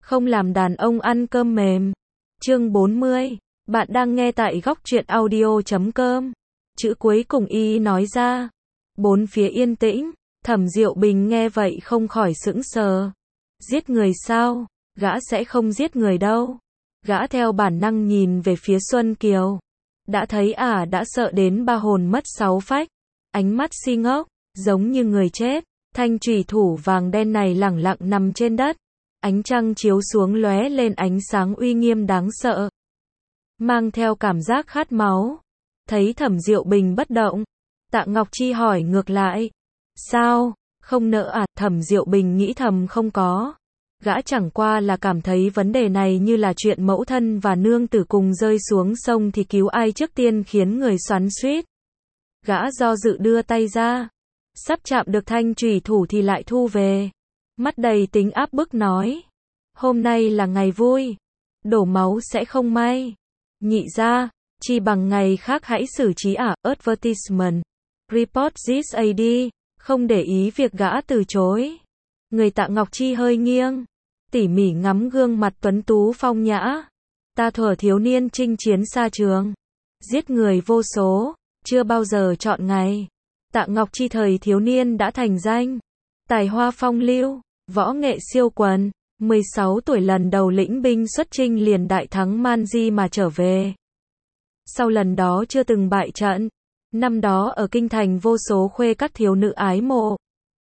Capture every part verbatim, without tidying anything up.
không làm đàn ông ăn cơm mềm. Chương bốn mươi. Bạn đang nghe tại góc truyện audio chấm com. Chữ cuối cùng y nói ra. Bốn phía yên tĩnh, Thẩm Diệu Bình nghe vậy không khỏi sững sờ. Giết người sao? Gã sẽ không giết người đâu. Gã theo bản năng nhìn về phía Xuân Kiều. Đã thấy ả à đã sợ đến ba hồn mất sáu phách. Ánh mắt si ngốc, giống như người chết. Thanh chùy thủ vàng đen này lẳng lặng nằm trên đất. Ánh trăng chiếu xuống lóe lên ánh sáng uy nghiêm đáng sợ. Mang theo cảm giác khát máu. Thấy Thẩm Diệu Bình bất động. Tạ Ngọc Chi hỏi ngược lại. Sao? Không nỡ à? Thẩm Diệu Bình nghĩ thầm không có. Gã chẳng qua là cảm thấy vấn đề này như là chuyện mẫu thân và nương tử cùng rơi xuống sông thì cứu ai trước tiên khiến người xoắn xuýt. Gã do dự đưa tay ra. Sắp chạm được thanh chùy thủ thì lại thu về. Mắt đầy tính áp bức nói. Hôm nay là ngày vui. Đổ máu sẽ không may. Nhị ra, chi bằng ngày khác hãy xử trí ả. Advertisement. Report this a đi. Không để ý việc gã từ chối. Người Tạ Ngọc Chi hơi nghiêng. Tỉ mỉ ngắm gương mặt tuấn tú phong nhã. Ta thuở thiếu niên chinh chiến xa trường. Giết người vô số. Chưa bao giờ chọn ngày. Tạ Ngọc Chi thời thiếu niên đã thành danh. Tài hoa phong lưu. Võ nghệ siêu quần. mười sáu tuổi lần đầu lĩnh binh xuất chinh liền đại thắng Man Di mà trở về. Sau lần đó chưa từng bại trận. Năm đó ở kinh thành vô số khuê các thiếu nữ ái mộ.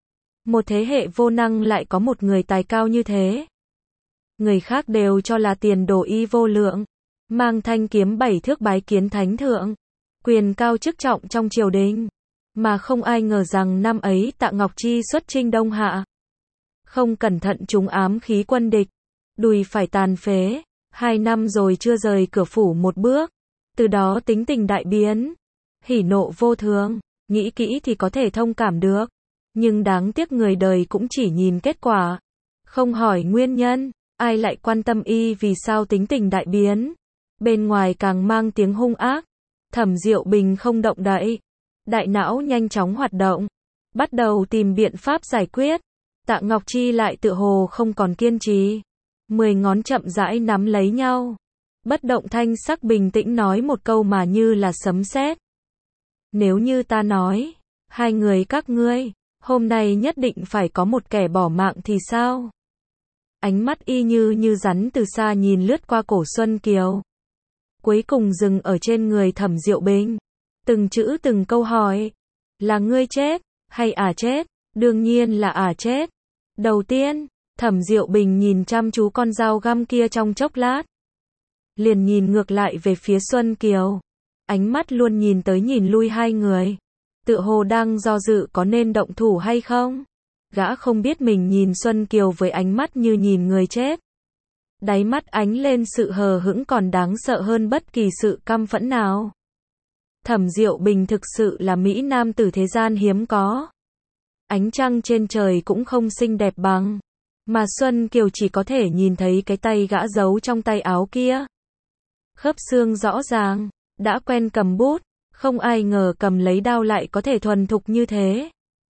Một thế hệ vô năng lại có một người tài cao như thế. Người khác đều cho là tiền đồ y vô lượng. Mang thanh kiếm bảy thước bái kiến thánh thượng. Quyền cao chức trọng trong triều đình. Mà không ai ngờ rằng năm ấy Tạ Ngọc Chi xuất chinh Đông Hạ. Không cẩn thận trúng ám khí quân địch. Đùi phải tàn phế. Hai năm rồi chưa rời cửa phủ một bước. Từ đó tính tình đại biến. Hỉ nộ vô thường. Nghĩ kỹ thì có thể thông cảm được. Nhưng đáng tiếc người đời cũng chỉ nhìn kết quả. Không hỏi nguyên nhân. Ai lại quan tâm y vì sao tính tình đại biến. Bên ngoài càng mang tiếng hung ác. Thẩm Diệu Bình không động đậy. Đại não nhanh chóng hoạt động. Bắt đầu tìm biện pháp giải quyết. Tạ Ngọc Chi lại tự hồ không còn kiên trì. Mười ngón chậm rãi nắm lấy nhau. Bất động thanh sắc bình tĩnh nói một câu mà như là sấm sét. Nếu như ta nói, hai người các ngươi, hôm nay nhất định phải có một kẻ bỏ mạng thì sao? Ánh mắt y như như rắn từ xa nhìn lướt qua cổ Xuân Kiều. Cuối cùng dừng ở trên người Thẩm Diệu Bình. Từng chữ từng câu hỏi. Là ngươi chết, hay ả chết? Đương nhiên là ả chết. Đầu tiên, Thẩm Diệu Bình nhìn chăm chú con dao găm kia trong chốc lát. Liền nhìn ngược lại về phía Xuân Kiều. Ánh mắt luôn nhìn tới nhìn lui hai người. Tựa hồ đang do dự có nên động thủ hay không. Gã không biết mình nhìn Xuân Kiều với ánh mắt như nhìn người chết. Đáy mắt ánh lên sự hờ hững còn đáng sợ hơn bất kỳ sự căm phẫn nào. Thẩm Diệu Bình thực sự là mỹ nam tử thế gian hiếm có. Ánh trăng trên trời cũng không xinh đẹp bằng. Mà Xuân Kiều chỉ có thể nhìn thấy cái tay gã giấu trong tay áo kia. Khớp xương rõ ràng. Đã quen cầm bút. Không ai ngờ cầm lấy đao lại có thể thuần thục như thế.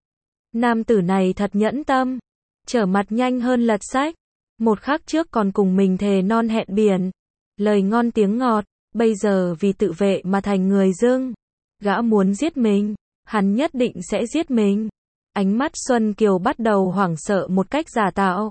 Nam tử này thật nhẫn tâm. Trở mặt nhanh hơn lật sách. Một khắc trước còn cùng mình thề non hẹn biển. Lời ngon tiếng ngọt. Bây giờ vì tự vệ mà thành người dưng. Gã muốn giết mình. Hắn nhất định sẽ giết mình. Ánh mắt Xuân Kiều bắt đầu hoảng sợ một cách giả tạo.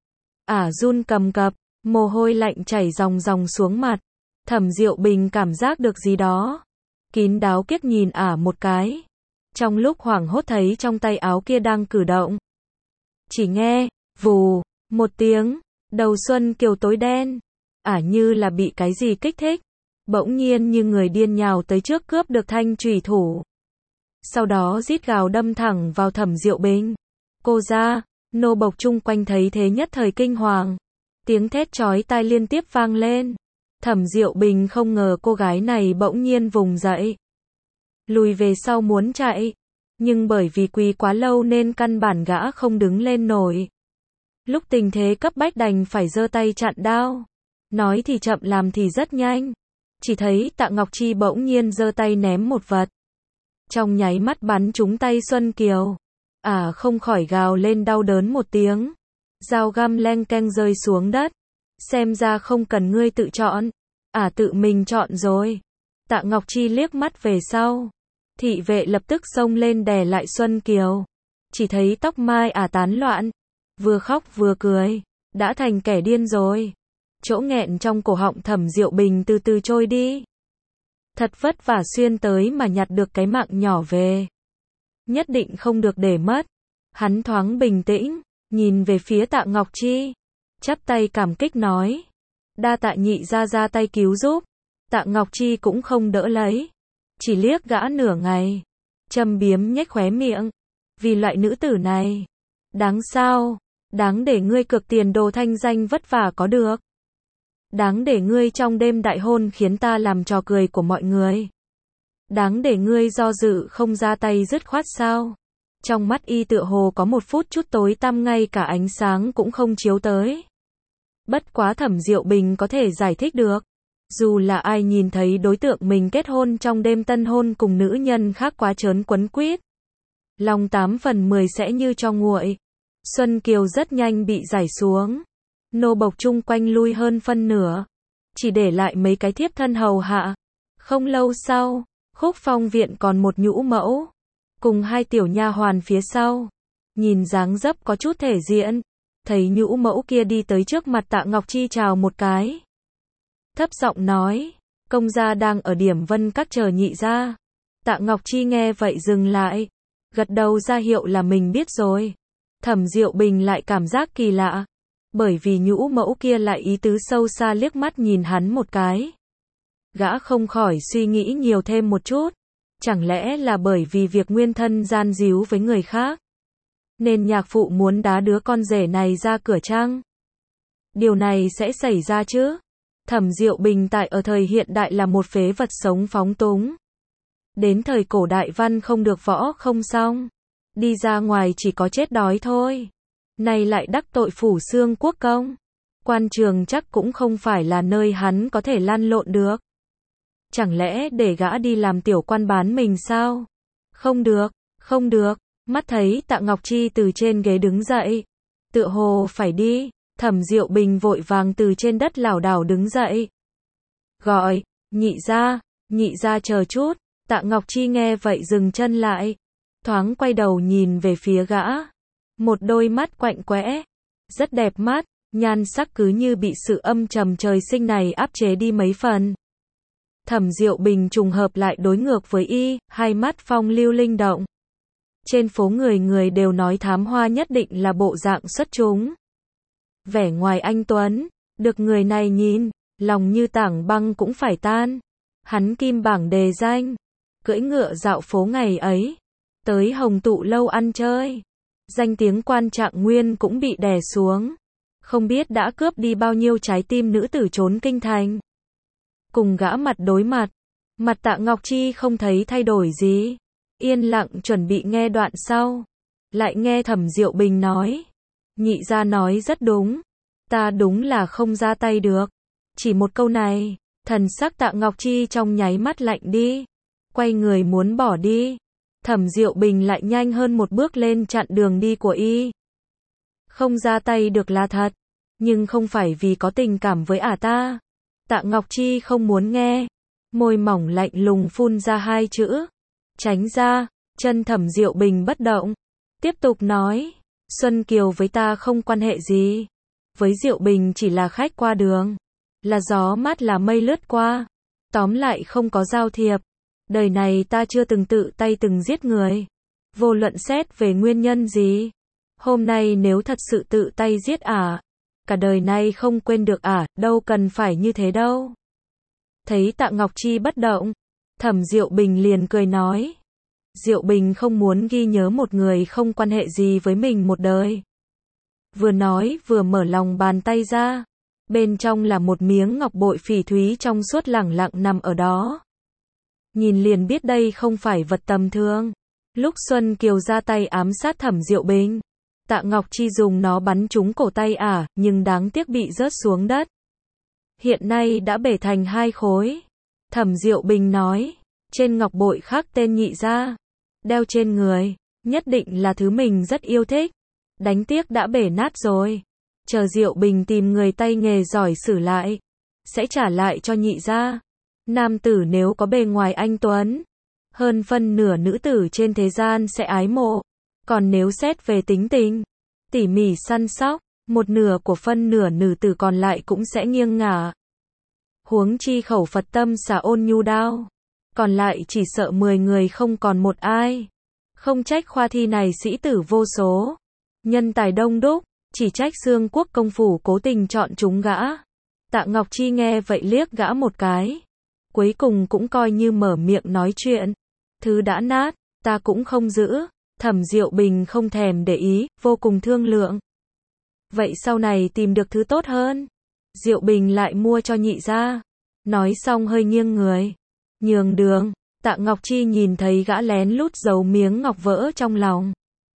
Ả run cầm cập. Mồ hôi lạnh chảy ròng ròng xuống mặt. Thẩm Diệu Bình cảm giác được gì đó. Kín đáo kiếc nhìn ả một cái. Trong lúc hoảng hốt thấy trong tay áo kia đang cử động. Chỉ nghe, vù, một tiếng, đầu Xuân Kiều tối đen. Ả như là bị cái gì kích thích. Bỗng nhiên như người điên nhào tới trước cướp được thanh chùy thủ. Sau đó rít gào đâm thẳng vào Thẩm Diệu Bình. Cô ra, nô bộc chung quanh thấy thế nhất thời kinh hoàng. Tiếng thét chói tai liên tiếp vang lên. Thẩm Diệu Bình không ngờ cô gái này bỗng nhiên vùng dậy. Lùi về sau muốn chạy. Nhưng bởi vì quỳ quá lâu nên căn bản gã không đứng lên nổi. Lúc tình thế cấp bách đành phải giơ tay chặn đao. Nói thì chậm làm thì rất nhanh. Chỉ thấy Tạ Ngọc Chi bỗng nhiên giơ tay ném một vật. Trong nháy mắt bắn trúng tay Xuân Kiều. Ả à không khỏi gào lên đau đớn một tiếng. Dao găm leng keng rơi xuống đất. xem ra không cần ngươi tự chọn. Ả tự mình chọn rồi. Tạ Ngọc Chi liếc mắt về sau. Thị vệ lập tức xông lên đè lại Xuân Kiều. Chỉ thấy tóc mai Ả tán loạn. Vừa khóc vừa cười. Đã thành kẻ điên rồi. Chỗ nghẹn trong cổ họng Thẩm Diệu Bình từ từ trôi đi. Thật vất vả xuyên tới mà nhặt được cái mạng nhỏ về. Nhất định không được để mất. Hắn thoáng bình tĩnh, nhìn về phía Tạ Ngọc Chi. Chắp tay cảm kích nói. Đa tạ nhị ra ra tay cứu giúp. Tạ Ngọc Chi cũng không đỡ lấy. Chỉ liếc gã nửa ngày. Châm biếm nhếch khóe miệng. Vì loại nữ tử này. Đáng sao? Đáng để ngươi cược tiền đồ thanh danh vất vả có được. Đáng để ngươi trong đêm đại hôn khiến ta làm trò cười của mọi người. Đáng để ngươi do dự không ra tay dứt khoát sao? Trong mắt y tựa hồ có một phút chút tối tăm ngay cả ánh sáng cũng không chiếu tới. Bất quá Thẩm Diệu Bình có thể giải thích được. Dù là ai nhìn thấy đối tượng mình kết hôn trong đêm tân hôn cùng nữ nhân khác quá trớn quấn quýt. Lòng tám phần mười sẽ như cho nguội. Xuân Kiều rất nhanh bị giải xuống. Nô bộc chung quanh lui hơn phân nửa. Chỉ để lại mấy cái thiếp thân hầu hạ. Không lâu sau, Khúc Phong viện còn một nhũ mẫu. Cùng hai tiểu nha hoàn phía sau. Nhìn dáng dấp có chút thể diện. Thấy nhũ mẫu kia đi tới trước mặt Tạ Ngọc Chi chào một cái. Thấp giọng nói. Công gia đang ở Điểm Vân Các chờ nhị gia. Tạ Ngọc Chi nghe vậy dừng lại. Gật đầu ra hiệu là mình biết rồi. Thẩm Diệu Bình lại cảm giác kỳ lạ. Bởi vì nhũ mẫu kia lại ý tứ sâu xa liếc mắt nhìn hắn một cái. Gã không khỏi suy nghĩ nhiều thêm một chút. Chẳng lẽ là bởi vì việc nguyên thân gian díu với người khác, nên nhạc phụ muốn đá đứa con rể này ra cửa chăng? Điều này sẽ xảy ra chứ? Thẩm Diệu Bình tại ở thời hiện đại là một phế vật sống phóng túng. Đến thời cổ đại văn không được võ không xong. Đi ra ngoài chỉ có chết đói thôi. Nay lại đắc tội phủ xương quốc công. Quan trường chắc cũng không phải là nơi hắn có thể lăn lộn được. Chẳng lẽ để gã đi làm tiểu quan bán mình sao? Không được, không được. Mắt thấy Tạ Ngọc Chi từ trên ghế đứng dậy. Tựa hồ phải đi. Thẩm Diệu Bình vội vàng từ trên đất lảo đảo đứng dậy. Gọi, nhị gia, nhị gia chờ chút. Tạ Ngọc Chi nghe vậy dừng chân lại. Thoáng quay đầu nhìn về phía gã. Một đôi mắt quạnh quẽ. Rất đẹp mắt, nhan sắc cứ như bị sự âm trầm trời sinh này áp chế đi mấy phần. Thẩm Diệu Bình trùng hợp lại đối ngược với y, hai mắt phong lưu linh động. Trên phố người người đều nói Thám Hoa nhất định là bộ dạng xuất chúng. Vẻ ngoài anh tuấn, được người này nhìn, lòng như tảng băng cũng phải tan. Hắn kim bảng đề danh, cưỡi ngựa dạo phố ngày ấy, tới Hồng Tụ lâu ăn chơi. Danh tiếng Quan Trạng Nguyên cũng bị đè xuống. Không biết đã cướp đi bao nhiêu trái tim nữ tử trốn kinh thành. Cùng gã mặt đối mặt, mặt Tạ Ngọc Chi không thấy thay đổi gì. Yên lặng chuẩn bị nghe đoạn sau. Lại nghe Thẩm Diệu Bình nói. Nhị gia nói rất đúng. Ta đúng là không ra tay được. Chỉ một câu này, thần sắc Tạ Ngọc Chi trong nháy mắt lạnh đi. Quay người muốn bỏ đi. Thẩm Diệu Bình lại nhanh hơn một bước lên chặn đường đi của y. Không ra tay được là thật. Nhưng không phải vì có tình cảm với ả ta. Tạ Ngọc Chi không muốn nghe. Môi mỏng lạnh lùng phun ra hai chữ. Tránh ra. Chân Thẩm Diệu Bình bất động. Tiếp tục nói. Xuân Kiều với ta không quan hệ gì. Với Diệu Bình chỉ là khách qua đường. Là gió mát là mây lướt qua. Tóm lại không có giao thiệp. Đời này ta chưa từng tự tay từng giết người. Vô luận xét về nguyên nhân gì. Hôm nay nếu thật sự tự tay giết ả, cả đời này không quên được ả, đâu cần phải như thế đâu. Thấy Tạ Ngọc Chi bất động, Thẩm Diệu Bình liền cười nói. Diệu Bình không muốn ghi nhớ một người không quan hệ gì với mình một đời. Vừa nói vừa mở lòng bàn tay ra. Bên trong là một miếng ngọc bội phỉ thúy trong suốt lẳng lặng nằm ở đó. Nhìn liền biết đây không phải vật tầm thường. Lúc Xuân Kiều ra tay ám sát Thẩm Diệu Bình, Tạ Ngọc Chi dùng nó bắn trúng cổ tay ả, nhưng đáng tiếc bị rớt xuống đất. Hiện nay đã bể thành hai khối. Thẩm Diệu Bình nói, trên ngọc bội khắc tên nhị gia, đeo trên người, nhất định là thứ mình rất yêu thích. Đánh tiếc đã bể nát rồi. chờ Diệu Bình tìm người tay nghề giỏi xử lại, sẽ trả lại cho nhị gia. Nam tử nếu có bề ngoài anh tuấn, hơn phân nửa nữ tử trên thế gian sẽ ái mộ, còn nếu xét về tính tình, tỉ mỉ săn sóc, một nửa của phân nửa nữ tử còn lại cũng sẽ nghiêng ngả. Huống chi khẩu Phật tâm xả ôn nhu đao, còn lại chỉ sợ mười người không còn một ai. Không trách khoa thi này sĩ tử vô số, nhân tài đông đúc, chỉ trách Xương Quốc công phủ cố tình chọn chúng gã. Tạ Ngọc Chi nghe vậy liếc gã một cái, cuối cùng cũng coi như mở miệng nói chuyện. Thứ đã nát, ta cũng không giữ. Thẩm Diệu Bình không thèm để ý, vô cùng thương lượng. Vậy sau này tìm được thứ tốt hơn, Diệu Bình lại mua cho nhị gia. Nói xong hơi nghiêng người, nhường đường. Tạ Ngọc Chi nhìn thấy gã lén lút giấu miếng ngọc vỡ trong lòng,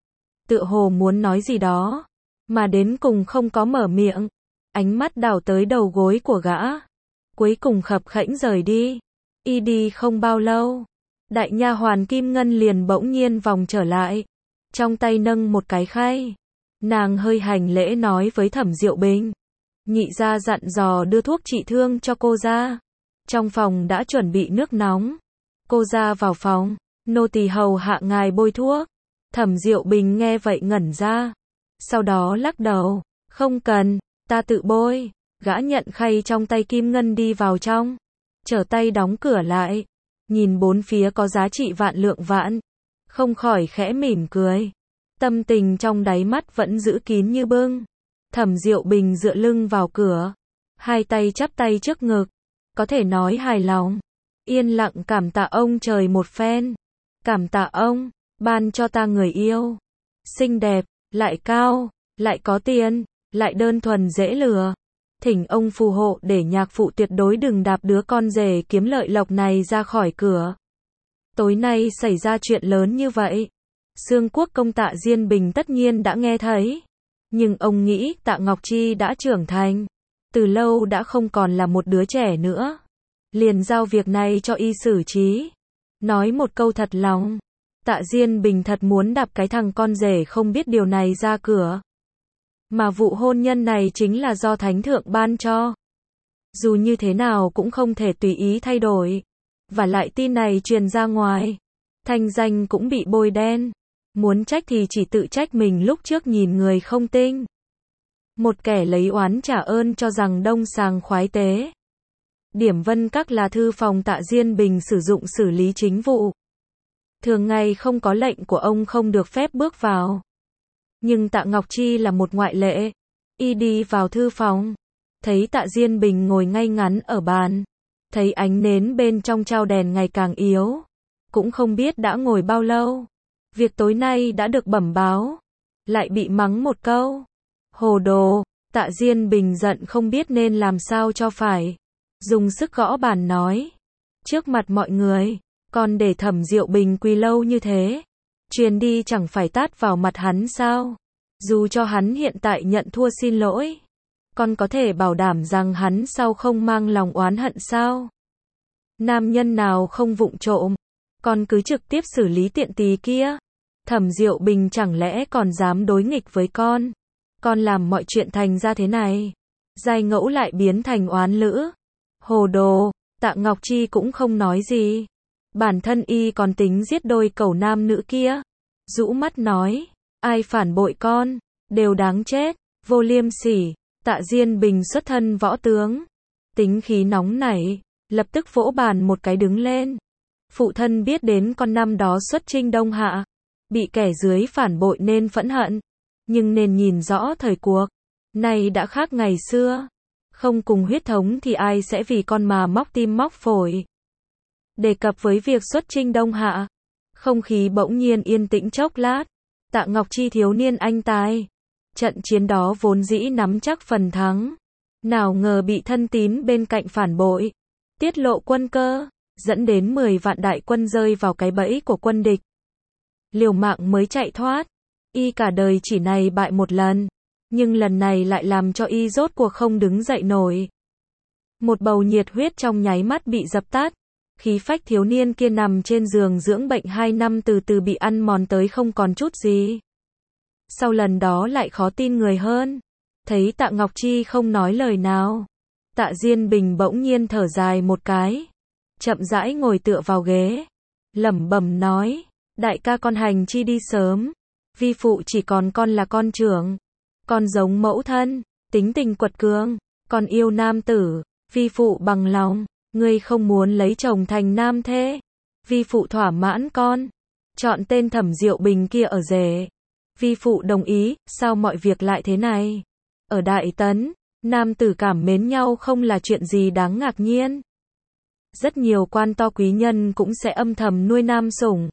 tựa hồ muốn nói gì đó, mà đến cùng không có mở miệng. Ánh mắt đảo tới đầu gối của gã, cuối cùng khập khẽnh rời đi. Y đi không bao lâu, đại nha hoàn Kim Ngân liền bỗng nhiên vòng trở lại, trong tay nâng một cái khay. Nàng hơi hành lễ nói với Thẩm Diệu Bình, nhị gia dặn dò đưa thuốc trị thương cho cô ra. Trong phòng đã chuẩn bị nước nóng. Cô ra vào phòng, nô tỳ hầu hạ ngài bôi thuốc. Thẩm Diệu Bình nghe vậy ngẩn ra, sau đó lắc đầu, không cần, ta tự bôi. Gã nhận khay trong tay Kim Ngân đi vào trong, trở tay đóng cửa lại, nhìn bốn phía có giá trị vạn lượng vạn, không khỏi khẽ mỉm cười. Tâm tình trong đáy mắt vẫn giữ kín như bưng. Thẩm Diệu Bình dựa lưng vào cửa, hai tay chắp tay trước ngực, có thể nói hài lòng, yên lặng cảm tạ ông trời một phen. Cảm tạ ông, ban cho ta người yêu, xinh đẹp, lại cao, lại có tiền, lại đơn thuần dễ lừa. Thỉnh ông phù hộ để nhạc phụ tuyệt đối đừng đạp đứa con rể kiếm lợi lộc này ra khỏi cửa. Tối nay xảy ra chuyện lớn như vậy, Xương Quốc công Tạ Diên Bình tất nhiên đã nghe thấy. Nhưng ông nghĩ Tạ Ngọc Chi đã trưởng thành, từ lâu đã không còn là một đứa trẻ nữa. Liền giao việc này cho y xử trí. Nói một câu thật lòng, Tạ Diên Bình thật muốn đạp cái thằng con rể không biết điều này ra cửa. Mà vụ hôn nhân này chính là do Thánh Thượng ban cho. Dù như thế nào cũng không thể tùy ý thay đổi. Và lại tin này truyền ra ngoài, thanh danh cũng bị bôi đen. Muốn trách thì chỉ tự trách mình lúc trước nhìn người không tinh. Một kẻ lấy oán trả ơn cho rằng đông sàng khoái tế. Điểm Vân Các là thư phòng Tạ Diên Bình sử dụng xử lý chính vụ. Thường ngày không có lệnh của ông không được phép bước vào. Nhưng Tạ Ngọc Chi là một ngoại lệ. Y đi vào thư phòng, thấy Tạ Diên Bình ngồi ngay ngắn ở bàn, thấy ánh nến bên trong trao đèn ngày càng yếu, cũng không biết đã ngồi bao lâu. Việc tối nay đã được bẩm báo, lại bị mắng một câu. Hồ đồ. Tạ Diên Bình giận không biết nên làm sao cho phải, dùng sức gõ bàn nói, trước mặt mọi người, còn để Thẩm Diệu Bình quỳ lâu như thế, truyền đi chẳng phải tát vào mặt hắn sao? Dù cho hắn hiện tại nhận thua xin lỗi, con có thể bảo đảm rằng hắn sau không mang lòng oán hận sao? Nam nhân nào không vụng trộm, con cứ trực tiếp xử lý tiện tỳ kia. Thẩm Diệu Bình chẳng lẽ còn dám đối nghịch với con? Con làm mọi chuyện thành ra thế này, giai ngẫu lại biến thành oán lữ. Hồ đồ. Tạ Ngọc Chi cũng không nói gì. Bản thân y còn tính giết đôi cẩu nam nữ kia. Rũ mắt nói, ai phản bội con, đều đáng chết, vô liêm sỉ. Tạ Diên Bình xuất thân võ tướng, tính khí nóng nảy, lập tức vỗ bàn một cái đứng lên. Phụ thân biết đến con năm đó xuất chinh Đông Hạ, bị kẻ dưới phản bội nên phẫn hận, nhưng nên nhìn rõ thời cuộc, nay đã khác ngày xưa. Không cùng huyết thống thì ai sẽ vì con mà móc tim móc phổi. Đề cập với việc xuất chinh Đông Hạ, không khí bỗng nhiên yên tĩnh chốc lát. Tạ Ngọc Chi thiếu niên anh tài, trận chiến đó vốn dĩ nắm chắc phần thắng, nào ngờ bị thân tín bên cạnh phản bội, tiết lộ quân cơ, dẫn đến mười vạn đại quân rơi vào cái bẫy của quân địch. Liều mạng mới chạy thoát. Y cả đời chỉ này bại một lần, nhưng lần này lại làm cho y rốt cuộc không đứng dậy nổi. Một bầu nhiệt huyết trong nháy mắt bị dập tắt. Khí phách thiếu niên kia nằm trên giường dưỡng bệnh hai năm từ từ bị ăn mòn tới không còn chút gì. Sau lần đó lại khó tin người hơn. Thấy Tạ Ngọc Chi không nói lời nào, Tạ Diên Bình bỗng nhiên thở dài một cái, chậm rãi ngồi tựa vào ghế, lẩm bẩm nói, đại ca con hành chi đi sớm, vi phụ chỉ còn con là con trưởng, con giống mẫu thân, tính tình quật cường, con yêu nam tử, vi phụ bằng lòng, ngươi không muốn lấy chồng thành nam thế, vi phụ thỏa mãn con, chọn tên Thẩm Diệu Bình kia ở rể, vi phụ đồng ý, sao mọi việc lại thế này? Ở Đại Tấn, nam tử cảm mến nhau không là chuyện gì đáng ngạc nhiên. Rất nhiều quan to quý nhân cũng sẽ âm thầm nuôi nam sủng.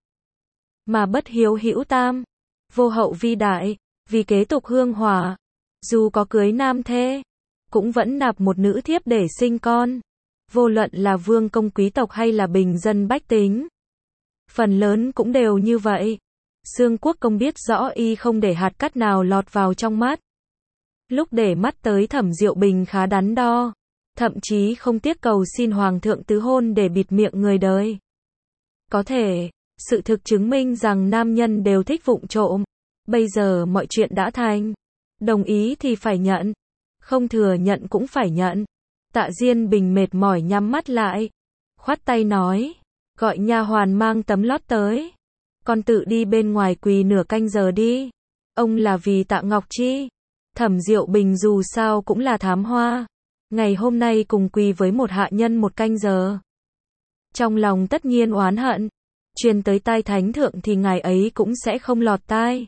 Mà bất hiếu hữu tam, vô hậu vi đại, vì kế tục hương hỏa, dù có cưới nam thê, cũng vẫn nạp một nữ thiếp để sinh con. Vô luận là vương công quý tộc hay là bình dân bách tính, phần lớn cũng đều như vậy. Xương Quốc công biết rõ y không để hạt cát nào lọt vào trong mắt. Lúc để mắt tới Thẩm Diệu Bình khá đắn đo, thậm chí không tiếc cầu xin hoàng thượng tứ hôn để bịt miệng người đời. Có thể, sự thực chứng minh rằng nam nhân đều thích vụng trộm. Bây giờ mọi chuyện đã thành, đồng ý thì phải nhận, không thừa nhận cũng phải nhận. Tạ Diên Bình mệt mỏi nhắm mắt lại, khoát tay nói, gọi nha hoàn mang tấm lót tới, con tự đi bên ngoài quỳ nửa canh giờ đi. Ông là vì Tạ Ngọc Chi. Thẩm Diệu Bình dù sao cũng là thám hoa, ngày hôm nay cùng quỳ với một hạ nhân một canh giờ. Trong lòng tất nhiên oán hận, truyền tới tai thánh thượng thì ngài ấy cũng sẽ không lọt tai.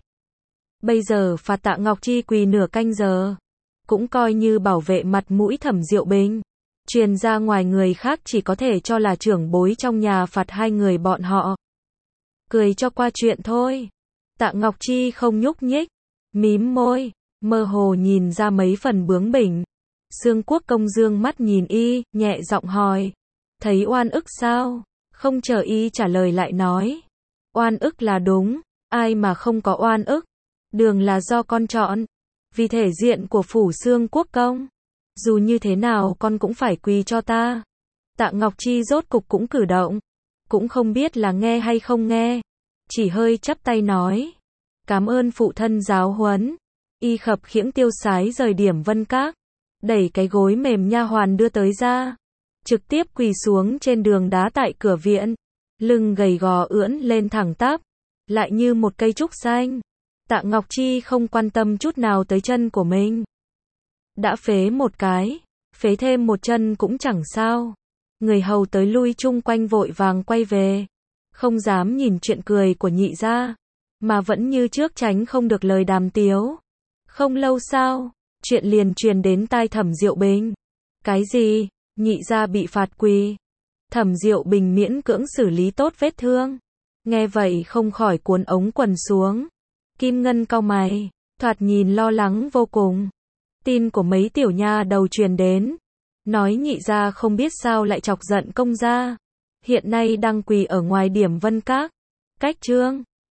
Bây giờ phạt Tạ Ngọc Chi quỳ nửa canh giờ, cũng coi như bảo vệ mặt mũi Thẩm Diệu Bình. Truyền ra ngoài người khác chỉ có thể cho là trưởng bối trong nhà phạt hai người bọn họ. Cười cho qua chuyện thôi. Tạ Ngọc Chi không nhúc nhích, mím môi, mơ hồ nhìn ra mấy phần bướng bỉnh. Xương Quốc công dương mắt nhìn y, nhẹ giọng hỏi, thấy oan ức sao? Không chờ y trả lời lại nói, oan ức là đúng, ai mà không có oan ức, đường là do con chọn, vì thể diện của phủ Xương Quốc công, dù như thế nào con cũng phải quỳ cho ta. Tạ Ngọc Chi rốt cục cũng cử động, cũng không biết là nghe hay không nghe, chỉ hơi chắp tay nói, cảm ơn phụ thân giáo huấn. Y khập khiễng tiêu sái rời Điểm Vân Các, đẩy cái gối mềm nha hoàn đưa tới ra, trực tiếp quỳ xuống trên đường đá tại cửa viện, lưng gầy gò ưỡn lên thẳng tắp, lại như một cây trúc xanh. Tạ Ngọc Chi không quan tâm chút nào tới chân của mình. Đã phế một cái, phế thêm một chân cũng chẳng sao. Người hầu tới lui chung quanh vội vàng quay về, không dám nhìn chuyện cười của nhị gia, mà vẫn như trước tránh không được lời đàm tiếu. Không lâu sau, chuyện liền truyền đến tai Thẩm Diệu Bình. Cái gì? Nhị gia bị phạt quỳ. Thẩm Diệu Bình miễn cưỡng xử lý tốt vết thương. Nghe vậy không khỏi cuốn ống quần xuống. Kim Ngân cau mày, thoạt nhìn lo lắng vô cùng. Tin của mấy tiểu nha đầu truyền đến, nói nhị gia không biết sao lại chọc giận công gia, hiện nay đang quỳ ở ngoài Điểm Vân Các, cách Trương